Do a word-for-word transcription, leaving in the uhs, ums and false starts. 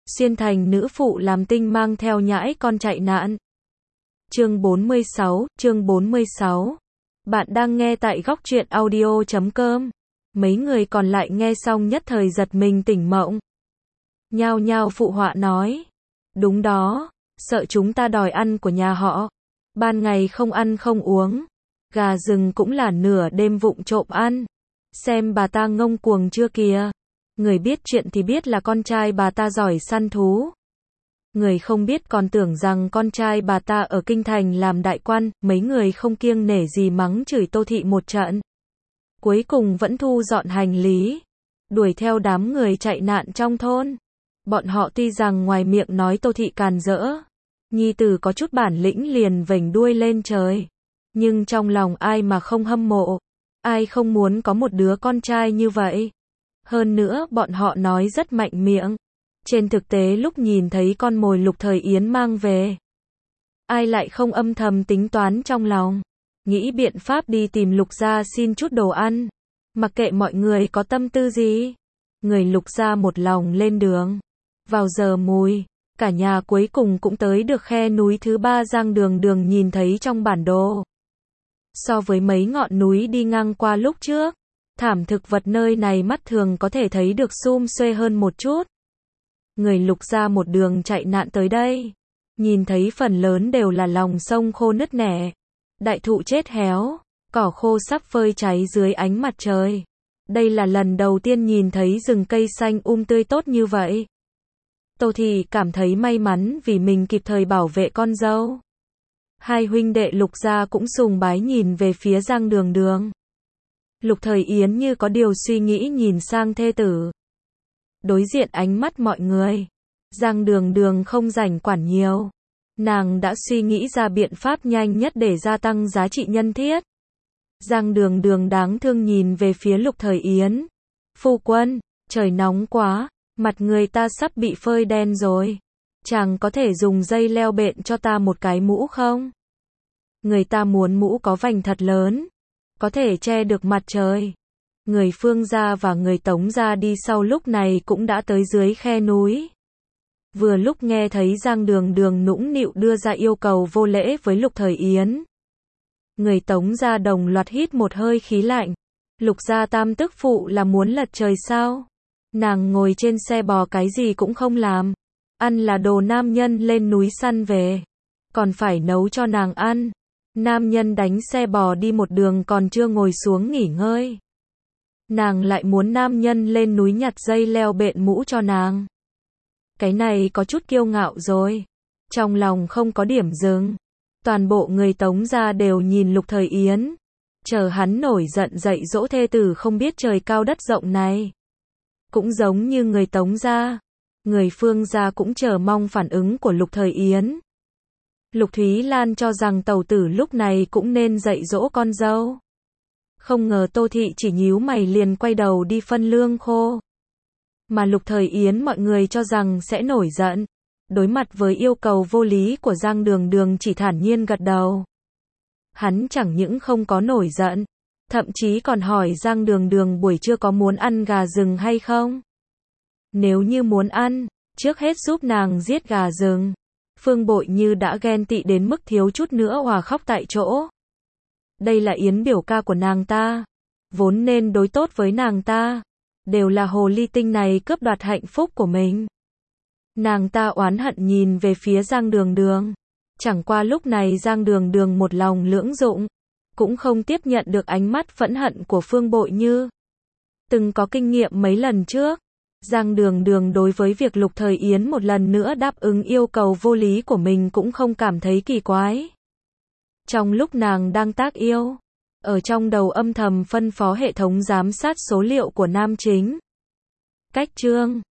xuyên thành nữ phụ làm tinh mang theo nhãi con chạy nạn. Chương bốn mươi sáu, chương bốn mươi sáu. Bạn đang nghe tại góc truyện audio chấm com. Mấy người còn lại nghe xong nhất thời giật mình tỉnh mộng. Nhao nhao phụ họa nói. Đúng đó, sợ chúng ta đòi ăn của nhà họ. Ban ngày không ăn không uống. Gà rừng cũng là nửa đêm vụng trộm ăn. Xem bà ta ngông cuồng chưa kìa. Người biết chuyện thì biết là con trai bà ta giỏi săn thú. Người không biết còn tưởng rằng con trai bà ta ở kinh thành làm đại quan, mấy người không kiêng nể gì mắng chửi Tô Thị một trận. Cuối cùng vẫn thu dọn hành lý, đuổi theo đám người chạy nạn trong thôn. Bọn họ tuy rằng ngoài miệng nói Tô Thị càn rỡ, nhi tử có chút bản lĩnh liền vểnh đuôi lên trời. Nhưng trong lòng ai mà không hâm mộ, ai không muốn có một đứa con trai như vậy. Hơn nữa bọn họ nói rất mạnh miệng. Trên thực tế lúc nhìn thấy con mồi Lục Thời Yến mang về, ai lại không âm thầm tính toán trong lòng, nghĩ biện pháp đi tìm Lục gia xin chút đồ ăn. Mặc kệ mọi người có tâm tư gì, người Lục gia một lòng lên đường. Vào giờ mùi, cả nhà cuối cùng cũng tới được khe núi thứ ba Giang Đường Đường nhìn thấy trong bản đồ. So với mấy ngọn núi đi ngang qua lúc trước, thảm thực vật nơi này mắt thường có thể thấy được sum xuê hơn một chút. Người Lục gia một đường chạy nạn tới đây, nhìn thấy phần lớn đều là lòng sông khô nứt nẻ, đại thụ chết héo, cỏ khô sắp phơi cháy dưới ánh mặt trời. Đây là lần đầu tiên nhìn thấy rừng cây xanh um tươi tốt như vậy. Tô Thị cảm thấy may mắn vì mình kịp thời bảo vệ con dâu. Hai huynh đệ Lục gia cũng sùng bái nhìn về phía Giang Đường Đường. Lục Thời Yến như có điều suy nghĩ nhìn sang thê tử. Đối diện ánh mắt mọi người, Giang Đường Đường không rảnh quản nhiều. Nàng đã suy nghĩ ra biện pháp nhanh nhất để gia tăng giá trị nhân thiết. Giang Đường Đường đáng thương nhìn về phía Lục Thời Yến. Phu quân, trời nóng quá, mặt người ta sắp bị phơi đen rồi. Chàng có thể dùng dây leo bện cho ta một cái mũ không? Người ta muốn mũ có vành thật lớn, có thể che được mặt trời. Người Phương gia và người Tống gia đi sau lúc này cũng đã tới dưới khe núi. Vừa lúc nghe thấy Giang Đường Đường nũng nịu đưa ra yêu cầu vô lễ với Lục Thời Yến. Người Tống gia đồng loạt hít một hơi khí lạnh. Lục gia tam tức phụ là muốn lật trời sao? Nàng ngồi trên xe bò cái gì cũng không làm. Ăn là đồ nam nhân lên núi săn về. Còn phải nấu cho nàng ăn. Nam nhân đánh xe bò đi một đường còn chưa ngồi xuống nghỉ ngơi. Nàng lại muốn nam nhân lên núi nhặt dây leo bện mũ cho nàng. Cái này có chút kiêu ngạo rồi. Trong lòng không có điểm dừng. Toàn bộ người Tống gia đều nhìn Lục Thời Yến. Chờ hắn nổi giận dạy dỗ thê tử không biết trời cao đất rộng này. Cũng giống như người Tống gia, người Phương gia cũng chờ mong phản ứng của Lục Thời Yến. Lục Thúy Lan cho rằng tẩu tử lúc này cũng nên dạy dỗ con dâu. Không ngờ Tô Thị chỉ nhíu mày liền quay đầu đi phân lương khô. Mà Lục Thời Yến mọi người cho rằng sẽ nổi giận. Đối mặt với yêu cầu vô lý của Giang Đường Đường chỉ thản nhiên gật đầu. Hắn chẳng những không có nổi giận, thậm chí còn hỏi Giang Đường Đường buổi trưa có muốn ăn gà rừng hay không. Nếu như muốn ăn, trước hết giúp nàng giết gà rừng. Phương Bội Như đã ghen tị đến mức thiếu chút nữa hòa khóc tại chỗ. Đây là Yến biểu ca của nàng ta, vốn nên đối tốt với nàng ta. Đều là hồ ly tinh này cướp đoạt hạnh phúc của mình. Nàng ta oán hận nhìn về phía Giang Đường Đường. Chẳng qua lúc này Giang Đường Đường một lòng lưỡng dụng, cũng không tiếp nhận được ánh mắt phẫn hận của Phương Bội Như. Từng có kinh nghiệm mấy lần trước, Giang Đường Đường đối với việc Lục Thời Yến một lần nữa đáp ứng yêu cầu vô lý của mình cũng không cảm thấy kỳ quái. Trong lúc nàng đang tác yêu, ở trong đầu âm thầm phân phó hệ thống giám sát số liệu của nam chính. Cách chương